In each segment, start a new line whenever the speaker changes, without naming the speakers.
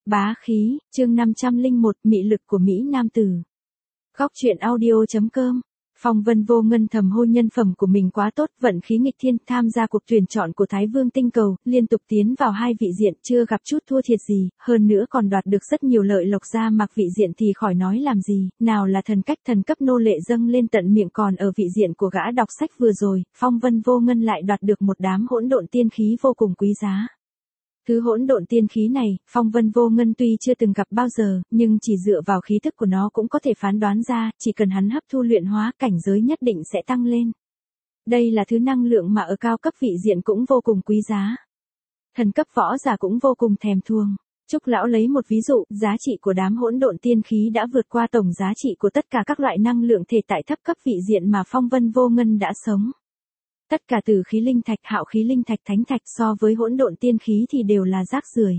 Bá khí, chương 501, mị lực của Mỹ Nam tử. Góc truyện audio.com. Phong Vân Vô Ngân thầm hô nhân phẩm của mình quá tốt, vận khí nghịch thiên, tham gia cuộc tuyển chọn của Thái Vương Tinh Cầu, liên tục tiến vào 2 vị diện, chưa gặp chút thua thiệt gì, hơn nữa còn đoạt được rất nhiều lợi lộc ra mặc vị diện thì khỏi nói làm gì, nào là thần cách thần cấp nô lệ dâng lên tận miệng, còn ở vị diện của gã đọc sách vừa rồi, Phong Vân Vô Ngân lại đoạt được một đám hỗn độn tiên khí vô cùng quý giá. Thứ hỗn độn tiên khí này, Phong Vân Vô Ngân tuy chưa từng gặp bao giờ, nhưng chỉ dựa vào khí thức của nó cũng có thể phán đoán ra, chỉ cần hắn hấp thu luyện hóa, cảnh giới nhất định sẽ tăng lên. Đây là thứ năng lượng mà ở cao cấp vị diện cũng vô cùng quý giá. Thần cấp võ giả cũng vô cùng thèm thuồng. Trúc lão lấy một ví dụ, giá trị của đám hỗn độn tiên khí đã vượt qua tổng giá trị của tất cả các loại năng lượng thể tại thấp cấp vị diện mà Phong Vân Vô Ngân đã sống. Tất cả tử khí linh thạch, hạo khí linh thạch, thánh thạch so với hỗn độn tiên khí thì đều là rác rưởi.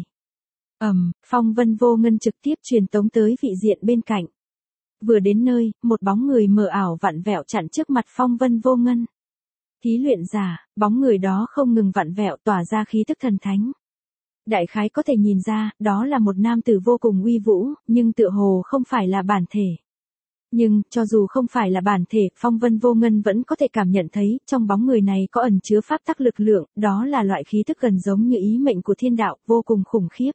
Phong Vân Vô Ngân trực tiếp truyền tống tới vị diện bên cạnh. Vừa đến nơi, một bóng người mờ ảo vặn vẹo chặn trước mặt Phong Vân Vô Ngân. Thí luyện giả, bóng người đó không ngừng vặn vẹo tỏa ra khí tức thần thánh. Đại khái có thể nhìn ra, đó là một nam tử vô cùng uy vũ, nhưng tựa hồ không phải là bản thể. Nhưng, cho dù không phải là bản thể, Phong Vân Vô Ngân vẫn có thể cảm nhận thấy, trong bóng người này có ẩn chứa pháp tắc lực lượng, đó là loại khí thức gần giống như ý mệnh của thiên đạo, vô cùng khủng khiếp.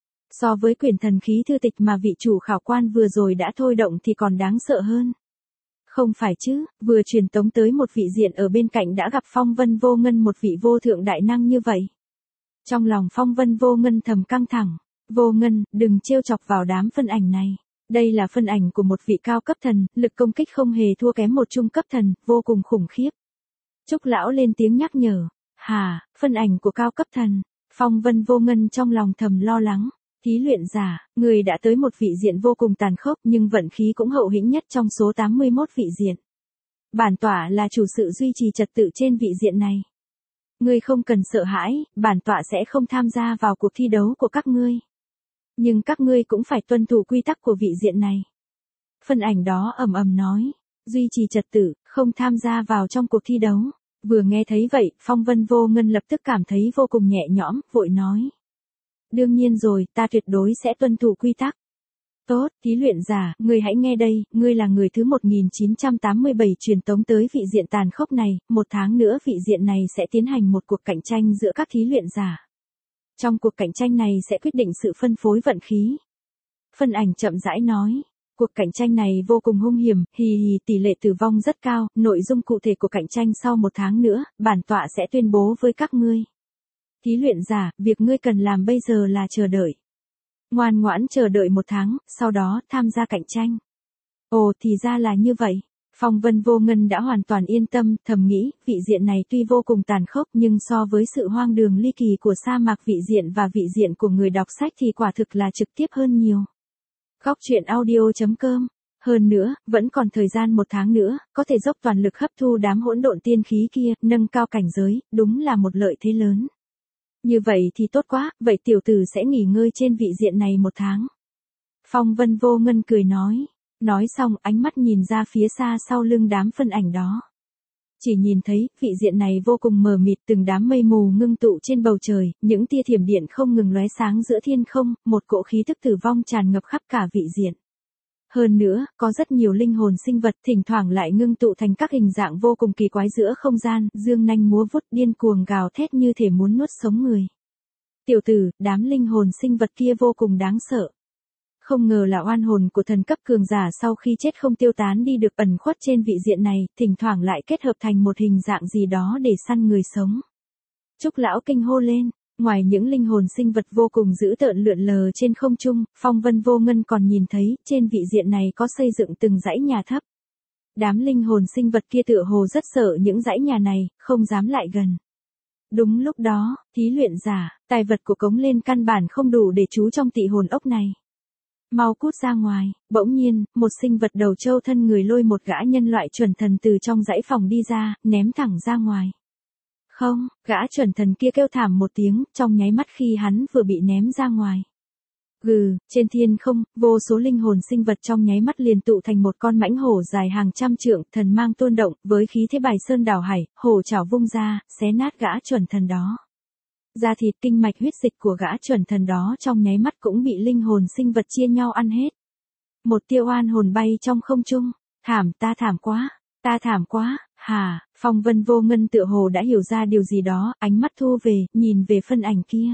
So với quyển thần khí thư tịch mà vị chủ khảo quan vừa rồi đã thôi động thì còn đáng sợ hơn. Không phải chứ, vừa truyền tống tới một vị diện ở bên cạnh đã gặp Phong Vân Vô Ngân một vị vô thượng đại năng như vậy. Trong lòng Phong Vân Vô Ngân thầm căng thẳng, Vô Ngân, đừng trêu chọc vào đám phân ảnh này. Đây là phân ảnh của một vị cao cấp thần, lực công kích không hề thua kém một trung cấp thần, vô cùng khủng khiếp. Trúc lão lên tiếng nhắc nhở. Phân ảnh của cao cấp thần. Phong Vân Vô Ngân trong lòng thầm lo lắng. Thí luyện giả, người đã tới một vị diện vô cùng tàn khốc nhưng vận khí cũng hậu hĩnh nhất trong số 81 vị diện. Bản tọa là chủ sự duy trì trật tự trên vị diện này. Ngươi không cần sợ hãi, bản tọa sẽ không tham gia vào cuộc thi đấu của các ngươi. Nhưng các ngươi cũng phải tuân thủ quy tắc của vị diện này. Phân ảnh đó ầm ầm nói, duy trì trật tự, không tham gia vào trong cuộc thi đấu. Vừa nghe thấy vậy, Phong Vân Vô Ngân lập tức cảm thấy vô cùng nhẹ nhõm, vội nói. Đương nhiên rồi, ta tuyệt đối sẽ tuân thủ quy tắc. Tốt, thí luyện giả, ngươi hãy nghe đây, ngươi là người thứ 1987 truyền tống tới vị diện tàn khốc này, 1 tháng nữa vị diện này sẽ tiến hành một cuộc cạnh tranh giữa các thí luyện giả. Trong cuộc cạnh tranh này sẽ quyết định sự phân phối vận khí. Phân ảnh chậm rãi nói, cuộc cạnh tranh này vô cùng hung hiểm, tỷ lệ tử vong rất cao, nội dung cụ thể của cạnh tranh sau 1 tháng nữa, bản tọa sẽ tuyên bố với các ngươi. Thí luyện giả, việc ngươi cần làm bây giờ là chờ đợi. Ngoan ngoãn chờ đợi 1 tháng, sau đó tham gia cạnh tranh. Ồ, thì ra là như vậy. Phong Vân Vô Ngân đã hoàn toàn yên tâm, thầm nghĩ, vị diện này tuy vô cùng tàn khốc nhưng so với sự hoang đường ly kỳ của sa mạc vị diện và vị diện của người đọc sách thì quả thực là trực tiếp hơn nhiều. Góc truyện audio.com. Hơn nữa, vẫn còn thời gian 1 tháng nữa, có thể dốc toàn lực hấp thu đám hỗn độn tiên khí kia, nâng cao cảnh giới, đúng là một lợi thế lớn. Như vậy thì tốt quá, vậy tiểu tử sẽ nghỉ ngơi trên vị diện này 1 tháng. Phong Vân Vô Ngân cười nói. Nói xong, ánh mắt nhìn ra phía xa sau lưng đám phân ảnh đó. Chỉ nhìn thấy, vị diện này vô cùng mờ mịt, từng đám mây mù ngưng tụ trên bầu trời, những tia thiểm điện không ngừng lóe sáng giữa thiên không, một cỗ khí tức tử vong tràn ngập khắp cả vị diện. Hơn nữa, có rất nhiều linh hồn sinh vật thỉnh thoảng lại ngưng tụ thành các hình dạng vô cùng kỳ quái giữa không gian, dương nanh múa vuốt điên cuồng gào thét như thể muốn nuốt sống người. Tiểu tử, đám linh hồn sinh vật kia vô cùng đáng sợ. Không ngờ là oan hồn của thần cấp cường giả sau khi chết không tiêu tán đi được ẩn khuất trên vị diện này, thỉnh thoảng lại kết hợp thành một hình dạng gì đó để săn người sống. Trúc lão kinh hô lên, ngoài những linh hồn sinh vật vô cùng dữ tợn lượn lờ trên không trung, Phong Vân Vô Ngân còn nhìn thấy, trên vị diện này có xây dựng từng dãy nhà thấp. Đám linh hồn sinh vật kia tựa hồ rất sợ những dãy nhà này, không dám lại gần. Đúng lúc đó, thí luyện giả, tài vật của cống lên căn bản không đủ để trú trong tị hồn ốc này. Mau cút ra ngoài, bỗng nhiên, một sinh vật đầu trâu thân người lôi một gã nhân loại chuẩn thần từ trong dãy phòng đi ra, ném thẳng ra ngoài. Không, gã chuẩn thần kia kêu thảm một tiếng, trong nháy mắt khi hắn vừa bị ném ra ngoài. Trên thiên không, vô số linh hồn sinh vật trong nháy mắt liền tụ thành một con mãnh hổ dài hàng trăm trượng, thần mang tuôn động, với khí thế bài sơn đảo hải, hổ chảo vung ra, xé nát gã chuẩn thần đó. Da thịt kinh mạch huyết dịch của gã chuẩn thần đó trong nháy mắt cũng bị linh hồn sinh vật chia nhau ăn hết. Một tia oan hồn bay trong không trung, ta thảm quá, hả, Phong Vân Vô Ngân tựa hồ đã hiểu ra điều gì đó, ánh mắt thu về, nhìn về phân ảnh kia.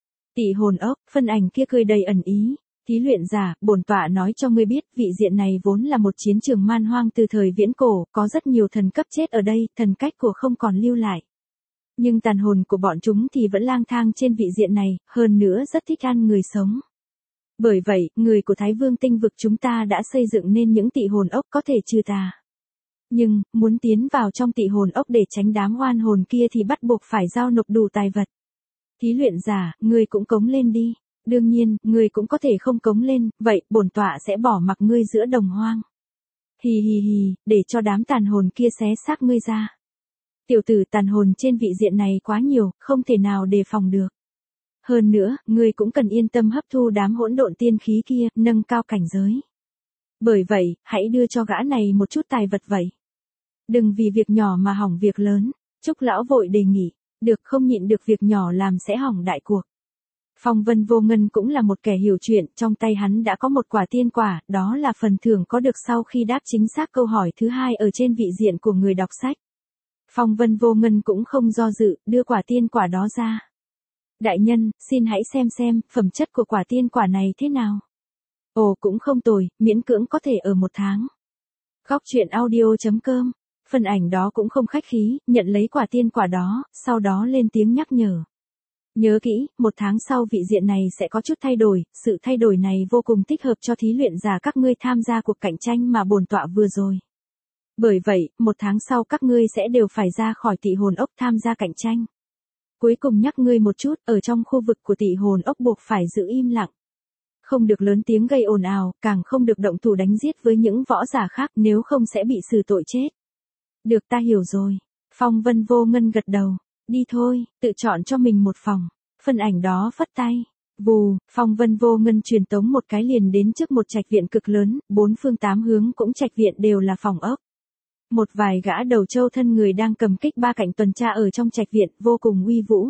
Tị hồn ốc, phân ảnh kia cười đầy ẩn ý. Thí luyện giả, bổn tọa nói cho ngươi biết, vị diện này vốn là một chiến trường man hoang từ thời viễn cổ, có rất nhiều thần cấp chết ở đây, thần cách của không còn lưu lại. Nhưng tàn hồn của bọn chúng thì vẫn lang thang trên vị diện này, hơn nữa rất thích ăn người sống. Bởi vậy, người của Thái Vương tinh vực chúng ta đã xây dựng nên những tị hồn ốc có thể trừ tà. Nhưng, muốn tiến vào trong tị hồn ốc để tránh đám oan hồn kia thì bắt buộc phải giao nộp đủ tài vật. Thí luyện giả, ngươi cũng cống lên đi. Đương nhiên, ngươi cũng có thể không cống lên, vậy, bổn tọa sẽ bỏ mặc ngươi giữa đồng hoang. Hì hì hì, để cho đám tàn hồn kia xé xác ngươi ra. Tiểu tử, tàn hồn trên vị diện này quá nhiều, không thể nào đề phòng được. Hơn nữa, ngươi cũng cần yên tâm hấp thu đám hỗn độn tiên khí kia, nâng cao cảnh giới. Bởi vậy, hãy đưa cho gã này một chút tài vật vậy. Đừng vì việc nhỏ mà hỏng việc lớn. Trúc lão vội đề nghị, được, không nhịn được việc nhỏ làm sẽ hỏng đại cuộc. Phong Vân Vô Ngân cũng là một kẻ hiểu chuyện, trong tay hắn đã có một quả tiên quả, đó là phần thưởng có được sau khi đáp chính xác câu hỏi thứ 2 ở trên vị diện của người đọc sách. Phong Vân Vô Ngân cũng không do dự, đưa quả tiên quả đó ra. Đại nhân, xin hãy xem, phẩm chất của quả tiên quả này thế nào? Ồ, cũng không tồi, miễn cưỡng có thể ở 1 tháng. Góc truyện audio.com. Phần ảnh đó cũng không khách khí, nhận lấy quả tiên quả đó, sau đó lên tiếng nhắc nhở. Nhớ kỹ, 1 tháng sau vị diện này sẽ có chút thay đổi, sự thay đổi này vô cùng thích hợp cho thí luyện giả các ngươi tham gia cuộc cạnh tranh mà bổn tọa vừa rồi. Bởi vậy, 1 tháng sau các ngươi sẽ đều phải ra khỏi tị hồn ốc tham gia cạnh tranh. Cuối cùng nhắc ngươi một chút, ở trong khu vực của tị hồn ốc buộc phải giữ im lặng. Không được lớn tiếng gây ồn ào, càng không được động thủ đánh giết với những võ giả khác, nếu không sẽ bị xử tội chết. Được, ta hiểu rồi. Phong Vân Vô Ngân gật đầu. Đi thôi, tự chọn cho mình một phòng. Phân ảnh đó phất tay. Vù, Phong Vân Vô Ngân truyền tống một cái liền đến trước một trạch viện cực lớn, 4 phương 8 hướng cũng trạch viện đều là phòng ốc. Một vài gã đầu trâu thân người đang cầm kích ba cạnh tuần tra ở trong trạch viện, vô cùng uy vũ.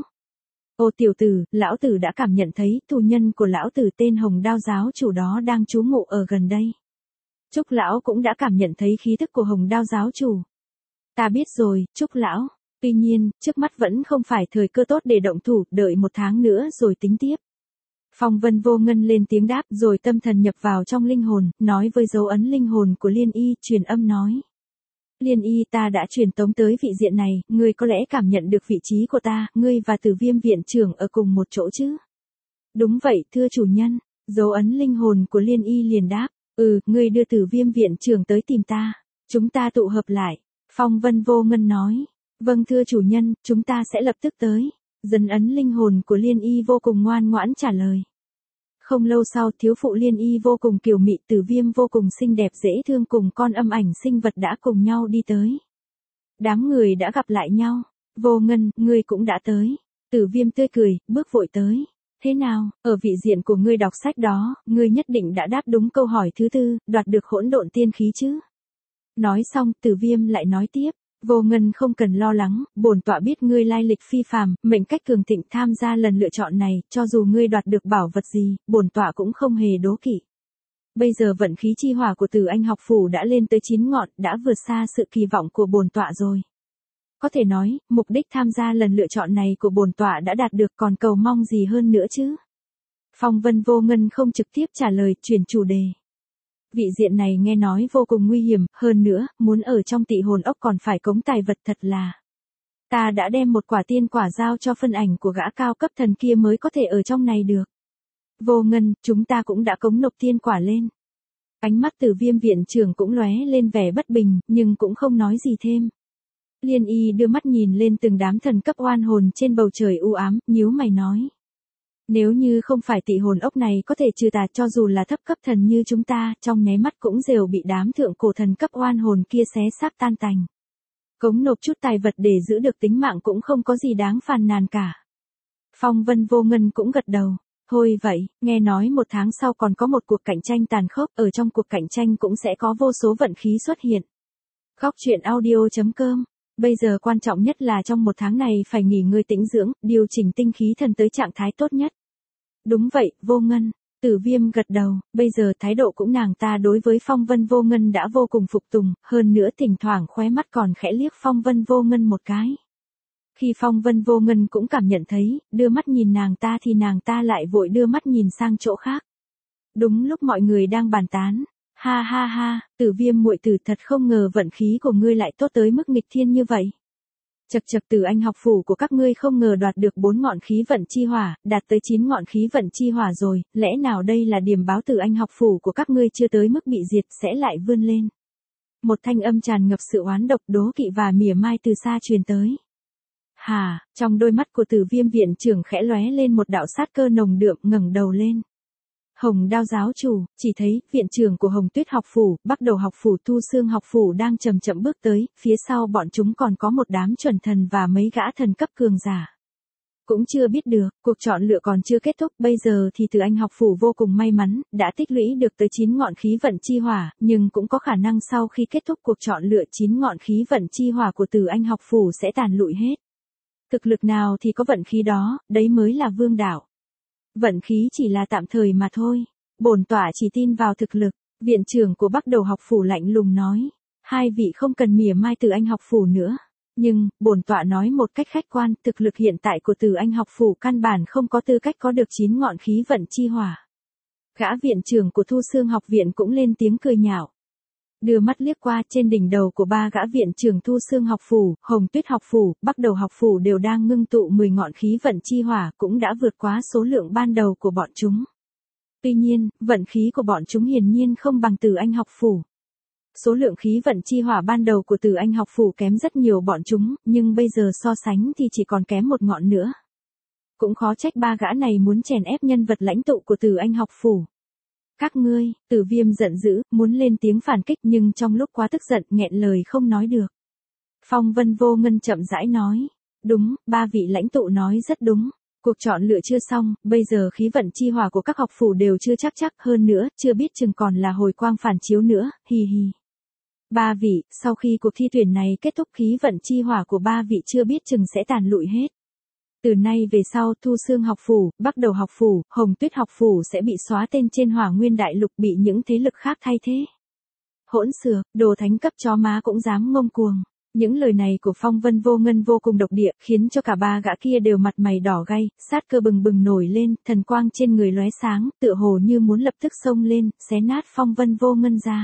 Ô tiểu tử, lão tử đã cảm nhận thấy tù nhân của lão tử tên Hồng Đao giáo chủ đó đang trú ngụ ở gần đây. Trúc lão cũng đã cảm nhận thấy khí tức của Hồng Đao giáo chủ. Ta biết rồi, Trúc lão. Tuy nhiên, trước mắt vẫn không phải thời cơ tốt để động thủ, đợi 1 tháng nữa rồi tính tiếp. Phong Vân Vô Ngân lên tiếng đáp rồi tâm thần nhập vào trong linh hồn, nói với dấu ấn linh hồn của Liên Y, truyền âm nói. Liên Y, ta đã truyền tống tới vị diện này, ngươi có lẽ cảm nhận được vị trí của ta, ngươi và Tử Viêm viện trưởng ở cùng một chỗ chứ? Đúng vậy, thưa chủ nhân. Dấu ấn linh hồn của Liên Y liền đáp, ngươi đưa Tử Viêm viện trưởng tới tìm ta. Chúng ta tụ hợp lại. Phong Vân Vô Ngân nói. Vâng thưa chủ nhân, chúng ta sẽ lập tức tới. Dần ấn linh hồn của Liên Y vô cùng ngoan ngoãn trả lời. Không lâu sau, thiếu phụ Liên Y vô cùng kiều mị, Tử Viêm vô cùng xinh đẹp dễ thương cùng con âm ảnh sinh vật đã cùng nhau đi tới. Đám người đã gặp lại nhau. Vô Ngân, ngươi cũng đã tới. Tử Viêm tươi cười, bước vội tới. Thế nào, ở vị diện của ngươi đọc sách đó, ngươi nhất định đã đáp đúng câu hỏi thứ 4, đoạt được hỗn độn tiên khí chứ? Nói xong, Tử Viêm lại nói tiếp. Vô Ngân không cần lo lắng, bổn tọa biết ngươi lai lịch phi phàm, mệnh cách cường thịnh, tham gia lần lựa chọn này, cho dù ngươi đoạt được bảo vật gì, bổn tọa cũng không hề đố kỵ. Bây giờ vận khí chi hỏa của Tử Anh học phủ đã lên tới 9 ngọn, đã vượt xa sự kỳ vọng của bổn tọa rồi. Có thể nói, mục đích tham gia lần lựa chọn này của bổn tọa đã đạt được, còn cầu mong gì hơn nữa chứ? Phong Vân Vô Ngân không trực tiếp trả lời, chuyển chủ đề. Vị diện này nghe nói vô cùng nguy hiểm, hơn nữa, muốn ở trong tị hồn ốc còn phải cống tài vật thật là. Ta đã đem một quả tiên quả giao cho phân ảnh của gã cao cấp thần kia mới có thể ở trong này được. Vô Ngân, chúng ta cũng đã cống nộp tiên quả lên. Ánh mắt Tử Viêm viện trưởng cũng lóe lên vẻ bất bình, nhưng cũng không nói gì thêm. Liên Y đưa mắt nhìn lên từng đám thần cấp oan hồn trên bầu trời u ám, nhíu mày nói. Nếu như không phải tị hồn ốc này có thể trừ tà, cho dù là thấp cấp thần như chúng ta, trong nháy mắt cũng đều bị đám thượng cổ thần cấp oan hồn kia xé xác tan tành. Cống nộp chút tài vật để giữ được tính mạng cũng không có gì đáng phàn nàn cả. Phong Vân Vô Ngân cũng gật đầu. Thôi vậy, nghe nói 1 tháng sau còn có một cuộc cạnh tranh tàn khốc, ở trong cuộc cạnh tranh cũng sẽ có vô số vận khí xuất hiện. Góc truyện audio.com Bây giờ quan trọng nhất là trong một tháng này phải nghỉ ngơi tĩnh dưỡng, điều chỉnh tinh khí thần tới trạng thái tốt nhất. Đúng vậy, Vô Ngân. Tử Viêm gật đầu, bây giờ thái độ cũng nàng ta đối với Phong Vân Vô Ngân đã vô cùng phục tùng, hơn nữa thỉnh thoảng khóe mắt còn khẽ liếc Phong Vân Vô Ngân một cái. Khi Phong Vân Vô Ngân cũng cảm nhận thấy, đưa mắt nhìn nàng ta thì nàng ta lại vội đưa mắt nhìn sang chỗ khác. Đúng lúc mọi người đang bàn tán, ha ha ha, Tử Viêm muội tử thật không ngờ vận khí của ngươi lại tốt tới mức nghịch thiên như vậy. Chậc chậc, Từ Anh học phủ của các ngươi không ngờ đoạt được 4 ngọn khí vận chi hỏa, đạt tới 9 ngọn khí vận chi hỏa rồi, lẽ nào đây là điểm báo Từ Anh học phủ của các ngươi chưa tới mức bị diệt sẽ lại vươn lên. Một thanh âm tràn ngập sự oán độc, đố kỵ và mỉa mai từ xa truyền tới. Hà, trong đôi mắt của Tử Viêm viện trưởng khẽ lóe lên một đạo sát cơ nồng đượm, ngẩng đầu lên. Hồng Đao giáo chủ, chỉ thấy, viện trưởng của Hồng Tuyết học phủ, Bắc Đầu học phủ, Thu Xương học phủ đang chậm chậm bước tới, phía sau bọn chúng còn có một đám chuẩn thần và mấy gã thần cấp cường giả. Cũng chưa biết được, cuộc chọn lựa còn chưa kết thúc, bây giờ thì Từ Anh học phủ vô cùng may mắn, đã tích lũy được tới 9 ngọn khí vận chi hỏa, nhưng cũng có khả năng sau khi kết thúc cuộc chọn lựa 9 ngọn khí vận chi hỏa của Từ Anh học phủ sẽ tàn lụi hết. Thực lực nào thì có vận khí đó, đấy mới là vương đạo. Vận khí chỉ là tạm thời mà thôi. Bổn tọa chỉ tin vào thực lực. Viện trưởng của Bắc Đầu học phủ lạnh lùng nói. Hai vị không cần mỉa mai Từ Anh học phủ nữa. Nhưng, bổn tọa nói một cách khách quan, thực lực hiện tại của Từ Anh học phủ căn bản không có tư cách có được 9 ngọn khí vận chi hỏa. Gã viện trưởng của Thu Xương học viện cũng lên tiếng cười nhạo. Đưa mắt liếc qua, trên đỉnh đầu của ba gã viện trưởng Thu Xương học phủ, Hồng Tuyết học phủ, Bắc Đầu học phủ đều đang ngưng tụ 10 ngọn khí vận chi hỏa, cũng đã vượt quá số lượng ban đầu của bọn chúng. Tuy nhiên, vận khí của bọn chúng hiển nhiên không bằng Từ Anh học phủ. Số lượng khí vận chi hỏa ban đầu của Từ Anh học phủ kém rất nhiều bọn chúng, nhưng bây giờ so sánh thì chỉ còn kém một ngọn nữa. Cũng khó trách ba gã này muốn chèn ép nhân vật lãnh tụ của Từ Anh học phủ. Các ngươi, Tử Viêm giận dữ, muốn lên tiếng phản kích nhưng trong lúc quá tức giận nghẹn lời không nói được. Phong Vân Vô Ngân chậm rãi nói. Đúng, ba vị lãnh tụ nói rất đúng. Cuộc chọn lựa chưa xong, bây giờ khí vận chi hỏa của các học phủ đều chưa chắc hơn nữa, chưa biết chừng còn là hồi quang phản chiếu nữa, hi hi. Ba vị, sau khi cuộc thi tuyển này kết thúc khí vận chi hỏa của ba vị chưa biết chừng sẽ tàn lụi hết. Từ nay về sau, Thu Xương học phủ, Bắc Đầu học phủ, Hồng Tuyết học phủ sẽ bị xóa tên trên Hỏa Nguyên Đại Lục, bị những thế lực khác thay thế. Hỗn xược, đồ thánh cấp chó má cũng dám ngông cuồng. Những lời này của Phong Vân Vô Ngân vô cùng độc địa, khiến cho cả ba gã kia đều mặt mày đỏ gay, sát cơ bừng bừng nổi lên, thần quang trên người lóe sáng, tựa hồ như muốn lập tức xông lên, xé nát Phong Vân Vô Ngân ra.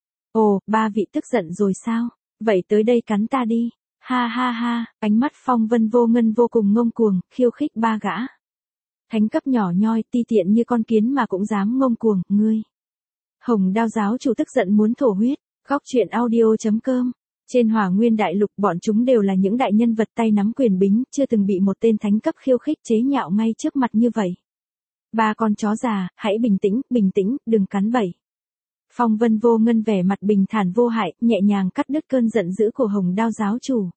Ồ, ba vị tức giận rồi sao? Vậy tới đây cắn ta đi. Ha ha ha, ánh mắt Phong Vân Vô Ngân vô cùng ngông cuồng, khiêu khích ba gã. Thánh cấp nhỏ nhoi, ti tiện như con kiến mà cũng dám ngông cuồng, ngươi. Hồng Đao giáo chủ tức giận muốn thổ huyết, góc truyện audio.com. Trên Hỏa Nguyên Đại Lục bọn chúng đều là những đại nhân vật tay nắm quyền bính, chưa từng bị một tên thánh cấp khiêu khích chế nhạo ngay trước mặt như vậy. Ba con chó già, hãy bình tĩnh, đừng cắn bậy. Phong Vân Vô Ngân vẻ mặt bình thản vô hại, nhẹ nhàng cắt đứt cơn giận dữ của Hồng Đao giáo chủ.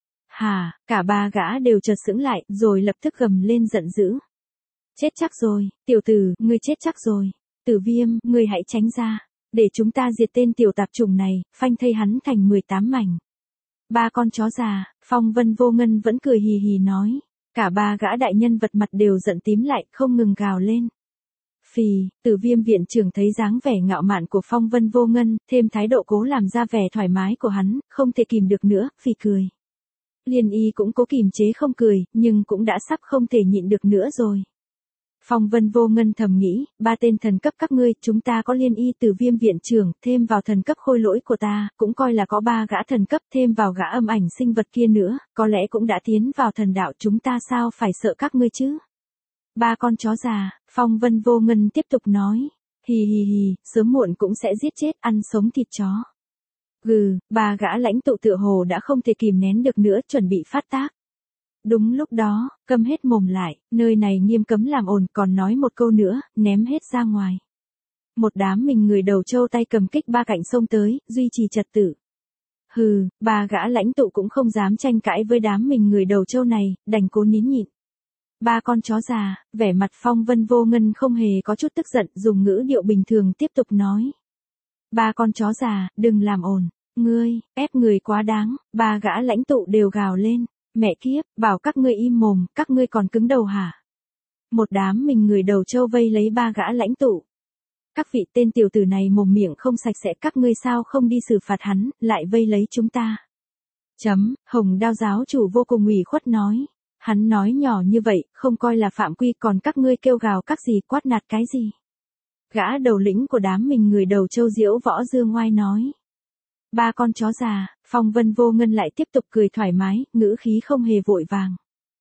Hà, cả ba gã đều chợt sững lại, rồi lập tức gầm lên giận dữ. Chết chắc rồi, tiểu tử, ngươi chết chắc rồi. Tử Viêm, ngươi hãy tránh ra, để chúng ta diệt tên tiểu tạp chủng này, phanh thây hắn thành 18 mảnh. Ba con chó già, Phong Vân Vô Ngân vẫn cười hì hì nói. Cả ba gã đại nhân vật mặt đều giận tím lại, không ngừng gào lên. Phì, Tử Viêm viện trưởng thấy dáng vẻ ngạo mạn của Phong Vân Vô Ngân, thêm thái độ cố làm ra vẻ thoải mái của hắn, không thể kìm được nữa, phì cười. Liên Y cũng cố kìm chế không cười, nhưng cũng đã sắp không thể nhịn được nữa rồi. Phong Vân Vô Ngân thầm nghĩ, ba tên thần cấp các ngươi, chúng ta có Liên Y, Tử Viêm viện trưởng, thêm vào thần cấp khôi lỗi của ta, cũng coi là có ba gã thần cấp, thêm vào gã âm ảnh sinh vật kia nữa, có lẽ cũng đã tiến vào thần đạo, chúng ta sao phải sợ các ngươi chứ? Ba con chó già, Phong Vân Vô Ngân tiếp tục nói. Hì hì hì, sớm muộn cũng sẽ giết chết, ăn sống thịt chó. Gừ, ba gã lãnh tụ tựa hồ đã không thể kìm nén được nữa, chuẩn bị phát tác. Đúng lúc đó, câm hết mồm lại, nơi này nghiêm cấm làm ồn, còn nói một câu nữa, ném hết ra ngoài. Một đám mình người đầu trâu tay cầm kích ba cạnh xông tới, duy trì trật tự. Hừ, ba gã lãnh tụ cũng không dám tranh cãi với đám mình người đầu trâu này, đành cố nín nhịn. Ba con chó già, vẻ mặt Phong Vân Vô Ngân không hề có chút tức giận, dùng ngữ điệu bình thường tiếp tục nói. Ba con chó già, đừng làm ồn. Ngươi, ép người quá đáng, ba gã lãnh tụ đều gào lên. Mẹ kiếp, bảo các ngươi im mồm, các ngươi còn cứng đầu hả? Một đám mình người đầu trâu vây lấy ba gã lãnh tụ. Các vị tên tiểu tử này mồm miệng không sạch sẽ, các ngươi sao không đi xử phạt hắn, lại vây lấy chúng ta. Hồng Đao giáo chủ vô cùng ủy khuất nói. Hắn nói nhỏ như vậy, không coi là phạm quy, còn các ngươi kêu gào các gì, quát nạt cái gì. Gã đầu lĩnh của đám mình người đầu trâu Diễu Võ Dương Ngoai nói. Ba con chó già, Phong Vân Vô Ngân lại tiếp tục cười thoải mái, ngữ khí không hề vội vàng.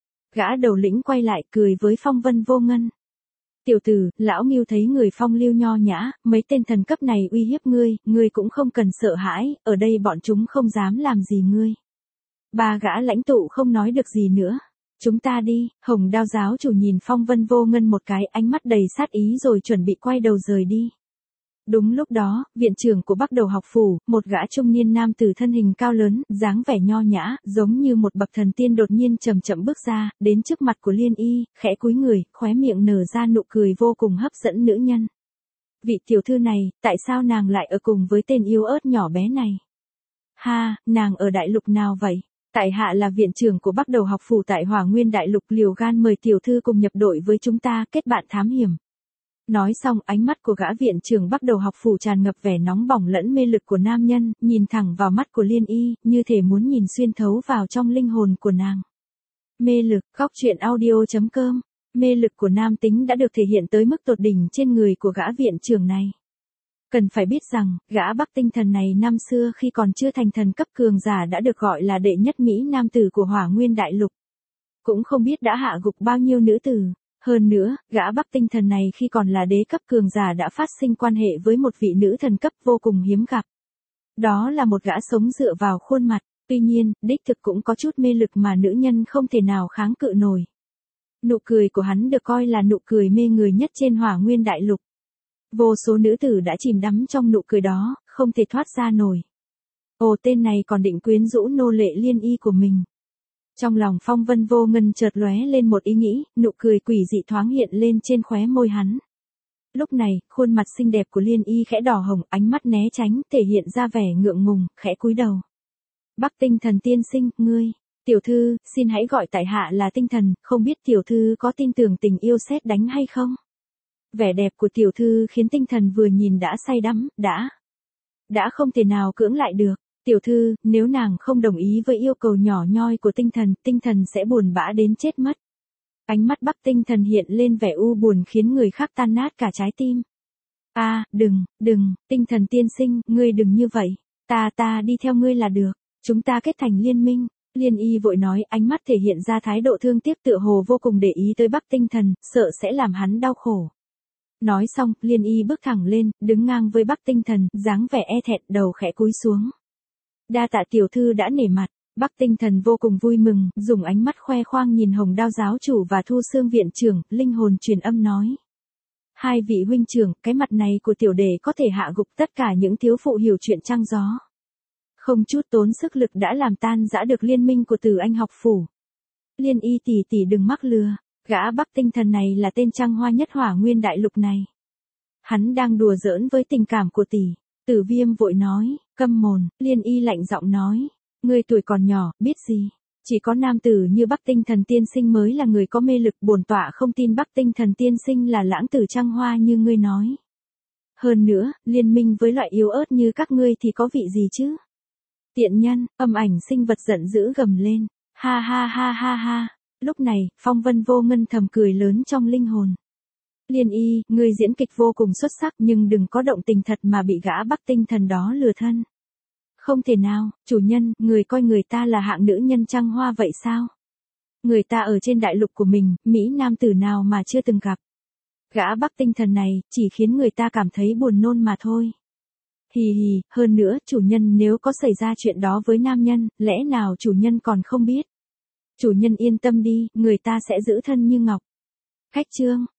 Gã đầu lĩnh quay lại cười với Phong Vân Vô Ngân. Tiểu tử, lão Ngưu thấy người phong lưu nho nhã, mấy tên thần cấp này uy hiếp ngươi cũng không cần sợ hãi, ở đây bọn chúng không dám làm gì ngươi. Ba gã lãnh tụ không nói được gì nữa. Chúng ta đi, Hồng Đao giáo chủ nhìn Phong Vân Vô Ngân một cái, ánh mắt đầy sát ý rồi chuẩn bị quay đầu rời đi. Đúng lúc đó, viện trưởng của Bắc Đầu học phủ, một gã trung niên nam tử thân hình cao lớn, dáng vẻ nho nhã, giống như một bậc thần tiên đột nhiên chậm chậm bước ra, đến trước mặt của Liên Y, khẽ cúi người, khóe miệng nở ra nụ cười vô cùng hấp dẫn nữ nhân. Vị tiểu thư này, tại sao nàng lại ở cùng với tên yếu ớt nhỏ bé này? Ha, nàng ở đại lục nào vậy? Tại hạ là viện trưởng của Bắc Đầu học phủ tại Hỏa Nguyên đại lục, liều gan mời tiểu thư cùng nhập đội với chúng ta, kết bạn thám hiểm. Nói xong, ánh mắt của gã viện trưởng Bắc Đầu học phủ tràn ngập vẻ nóng bỏng lẫn mê lực của nam nhân, nhìn thẳng vào mắt của Liên Y, như thể muốn nhìn xuyên thấu vào trong linh hồn của nàng. Mê lực, góc truyện audio.com. Mê lực của nam tính đã được thể hiện tới mức tột đỉnh trên người của gã viện trưởng này. Cần phải biết rằng, gã Bắc Tinh Thần này năm xưa khi còn chưa thành thần cấp cường giả đã được gọi là đệ nhất Mỹ nam tử của Hỏa Nguyên đại lục. Cũng không biết đã hạ gục bao nhiêu nữ tử. Hơn nữa, gã Bắc Tinh Thần này khi còn là đế cấp cường giả đã phát sinh quan hệ với một vị nữ thần cấp vô cùng hiếm gặp. Đó là một gã sống dựa vào khuôn mặt, tuy nhiên, đích thực cũng có chút mê lực mà nữ nhân không thể nào kháng cự nổi. Nụ cười của hắn được coi là nụ cười mê người nhất trên Hỏa Nguyên đại lục. Vô số nữ tử đã chìm đắm trong nụ cười đó, không thể thoát ra nổi. Ồ, tên này còn định quyến rũ nô lệ Liên Y của mình. Trong lòng Phong Vân Vô Ngân chợt lóe lên một ý nghĩ, nụ cười quỷ dị thoáng hiện lên trên khóe môi hắn. Lúc này, khuôn mặt xinh đẹp của Liên Y khẽ đỏ hồng, ánh mắt né tránh, thể hiện ra vẻ ngượng ngùng, khẽ cúi đầu. Bắc Tinh Thần tiên sinh, ngươi, tiểu thư, xin hãy gọi tại hạ là Tinh Thần, không biết tiểu thư có tin tưởng tình yêu sét đánh hay không? Vẻ đẹp của tiểu thư khiến Tinh Thần vừa nhìn đã say đắm, đã không thể nào cưỡng lại được. Tiểu thư, nếu nàng không đồng ý với yêu cầu nhỏ nhoi của Tinh Thần sẽ buồn bã đến chết mất. Ánh mắt Bắc Tinh Thần hiện lên vẻ u buồn khiến người khác tan nát cả trái tim. Đừng, Tinh Thần tiên sinh, ngươi đừng như vậy. Ta đi theo ngươi là được. Chúng ta kết thành liên minh. Liên Y vội nói, ánh mắt thể hiện ra thái độ thương tiếc tựa hồ vô cùng để ý tới Bắc Tinh Thần, sợ sẽ làm hắn đau khổ. Nói xong, Liên Y bước thẳng lên, đứng ngang với Bắc Tinh Thần, dáng vẻ e thẹn, đầu khẽ cúi xuống. Đa tạ tiểu thư đã nể mặt. Bắc Tinh Thần vô cùng vui mừng, dùng ánh mắt khoe khoang nhìn Hồng Đao giáo chủ và Thu Xương viện trưởng, linh hồn truyền âm nói. Hai vị huynh trưởng, cái mặt này của tiểu đệ có thể hạ gục tất cả những thiếu phụ hiểu chuyện trăng gió. Không chút tốn sức lực đã làm tan rã được liên minh của Từ Anh học phủ. Liên Y tỷ tỷ đừng mắc lừa, gã Bắc Tinh Thần này là tên trăng hoa nhất Hỏa Nguyên đại lục này. Hắn đang đùa giỡn với tình cảm của tỷ. Tử Viêm vội nói, câm mồm. Liên Y lạnh giọng nói, ngươi tuổi còn nhỏ, biết gì? Chỉ có nam tử như Bắc Tinh Thần tiên sinh mới là người có mê lực, bổn tọa không tin Bắc Tinh Thần tiên sinh là lãng tử trăng hoa như ngươi nói. Hơn nữa, liên minh với loại yếu ớt như các ngươi thì có vị gì chứ? Tiện nhân, âm ảnh sinh vật giận dữ gầm lên, ha ha ha ha ha. Lúc này, Phong Vân Vô Ngân thầm cười lớn trong linh hồn. Liên Y, ngươi diễn kịch vô cùng xuất sắc nhưng đừng có động tình thật mà bị gã Bắc Tinh Thần đó lừa thân. Không thể nào, chủ nhân, người coi người ta là hạng nữ nhân trăng hoa vậy sao? Người ta ở trên đại lục của mình, Mỹ nam tử nào mà chưa từng gặp. Gã Bắc Tinh Thần này, chỉ khiến người ta cảm thấy buồn nôn mà thôi. Hì hì, hơn nữa, chủ nhân nếu có xảy ra chuyện đó với nam nhân, lẽ nào chủ nhân còn không biết? Chủ nhân yên tâm đi, người ta sẽ giữ thân như ngọc. Khách chương.